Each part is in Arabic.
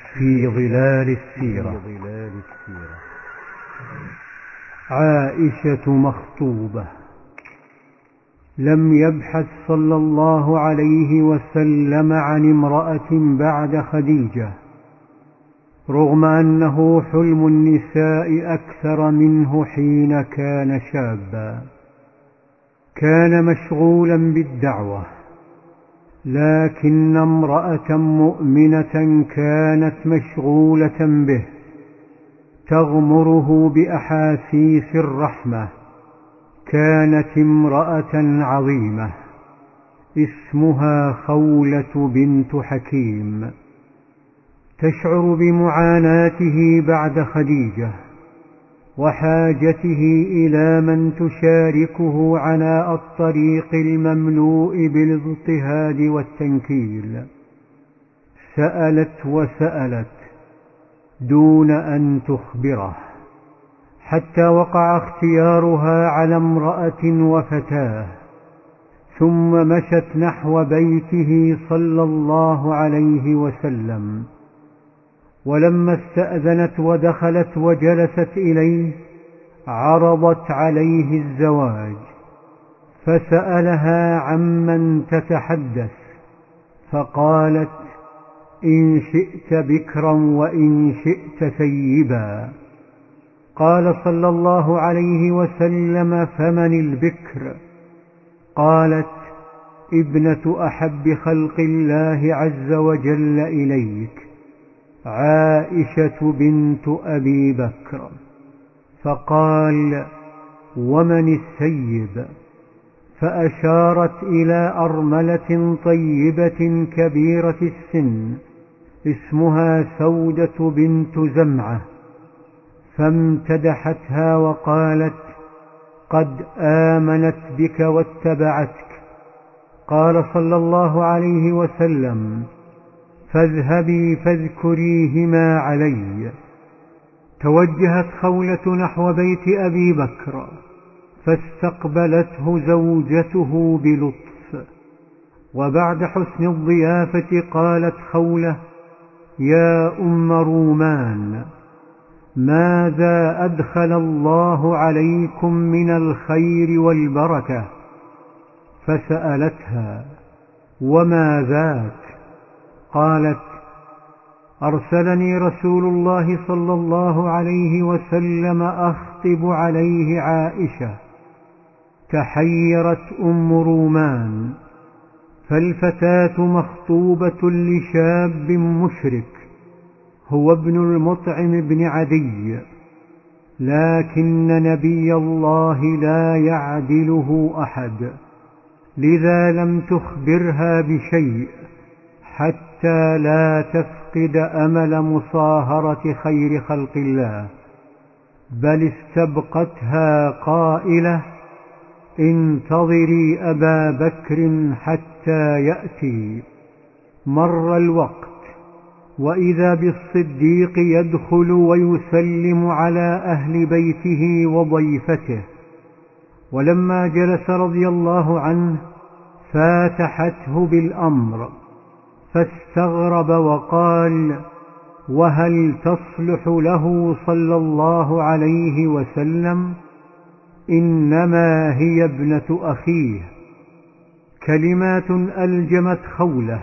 في ظلال السيرة. عائشة مخطوبة. لم يبحث صلى الله عليه وسلم عن امرأة بعد خديجة، رغم أنه حلم النساء أكثر منه حين كان شابا. كان مشغولا بالدعوة، لكن امرأة مؤمنة كانت مشغولة به، تغمره بأحاسيس الرحمة. كانت امرأة عظيمة اسمها خولة بنت حكيم، تشعر بمعاناته بعد خديجة وحاجته إلى من تشاركه عناء الطريق المملوء بالاضطهاد والتنكيل. سألت وسألت دون أن تخبره، حتى وقع اختيارها على امرأة وفتاة، ثم مشت نحو بيته صلى الله عليه وسلم. ولما استأذنت ودخلت وجلست إليه، عرضت عليه الزواج، فسألها عمن تتحدث، فقالت: إن شئت بكرا وإن شئت ثيبا. قال صلى الله عليه وسلم: فمن البكر؟ قالت: ابنة أحب خلق الله عز وجل إليك، عائشة بنت أبي بكر. فقال: ومن الثيب؟ فأشارت إلى أرملة طيبة كبيرة السن اسمها سودة بنت زمعة، فامتدحتها وقالت: قد آمنت بك واتبعتك. قال صلى الله عليه وسلم: فاذهبي فاذكريهما علي. توجهت خولة نحو بيت أبي بكر، فاستقبلته زوجته بلطف، وبعد حسن الضيافة قالت خولة: يا أم رومان، ماذا أدخل الله عليكم من الخير والبركة؟ فسألتها: وما ذاك؟ قالت: أرسلني رسول الله صلى الله عليه وسلم أخطب عليه عائشة. تحيرت أم رومان، فالفتاة مخطوبة لشاب مشرك هو ابن المطعم بن عدي، لكن نبي الله لا يعدله أحد، لذا لم تخبرها بشيء حتى لا تفقد أمل مصاهرة خير خلق الله، بل استبقتها قائلة: انتظري أبا بكر حتى يأتي. مر الوقت، وإذا بالصديق يدخل ويسلم على أهل بيته وضيفته، ولما جلس رضي الله عنه فاتحته بالأمر، فاستغرب وقال: وهل تصلح له صلى الله عليه وسلم؟ إنما هي ابنة أخيه. كلمات ألجمت خولة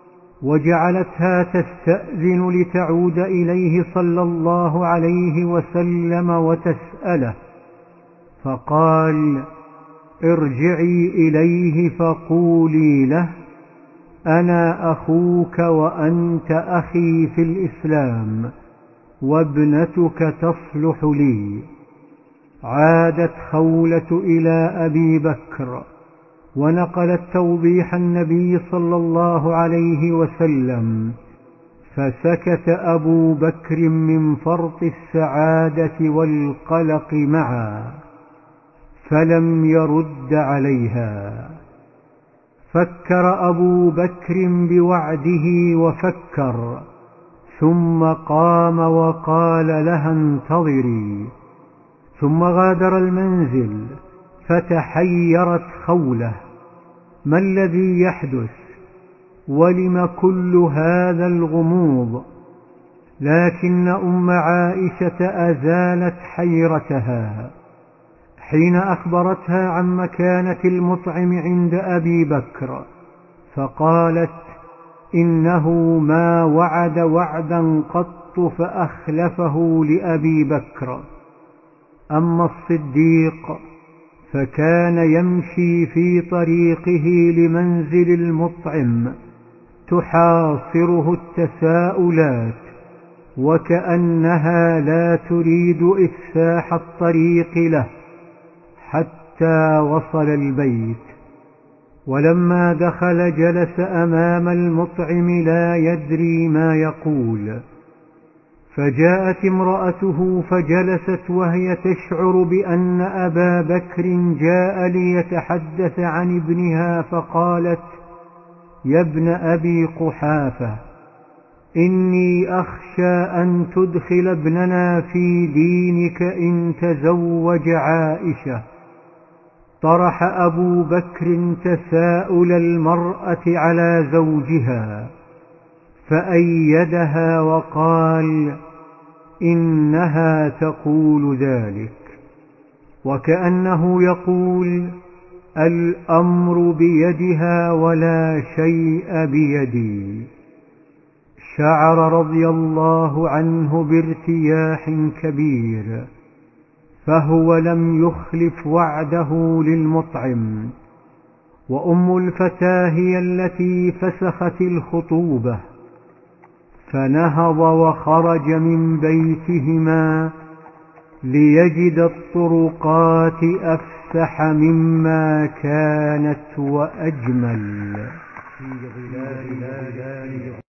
وجعلتها تستأذن لتعود إليه صلى الله عليه وسلم وتسأله، فقال: ارجعي إليه فقولي له: أنا أخوك وأنت أخي في الإسلام، وابنتك تصلح لي. عادت خولة إلى أبي بكر ونقلت توضيح النبي صلى الله عليه وسلم، فسكت أبو بكر من فرط السعادة والقلق معا، فلم يرد عليها. فكر أبو بكر بوعده وفكر، ثم قام وقال لها: انتظري. ثم غادر المنزل، فتحيرت خولة: ما الذي يحدث؟ ولم كل هذا الغموض؟ لكن أم عائشة أزالت حيرتها حين أخبرتها عن مكانة المطعم عند أبي بكر، فقالت: إنه ما وعد وعدا قط فأخلفه لأبي بكر. أما الصديق فكان يمشي في طريقه لمنزل المطعم تحاصره التساؤلات، وكأنها لا تريد إفساح الطريق له حتى وصل البيت. ولما دخل جلس أمام المطعم لا يدري ما يقول، فجاءت امرأته فجلست وهي تشعر بأن أبا بكر جاء ليتحدث عن ابنها، فقالت: يا ابن أبي قحافة، إني أخشى أن تدخل ابننا في دينك إن تزوج عائشة. طرح أبو بكر تساؤل المرأة على زوجها فأيدها وقال: إنها تقول ذلك، وكأنه يقول: الأمر بيدها ولا شيء بيدي. شعر رضي الله عنه بارتياح كبير، فهو لم يخلف وعده للمطعم، وأم الفتاة هي التي فسخت الخطوبة، فنهض وخرج من بيتهما ليجد الطرقات أفسح مما كانت وأجمل.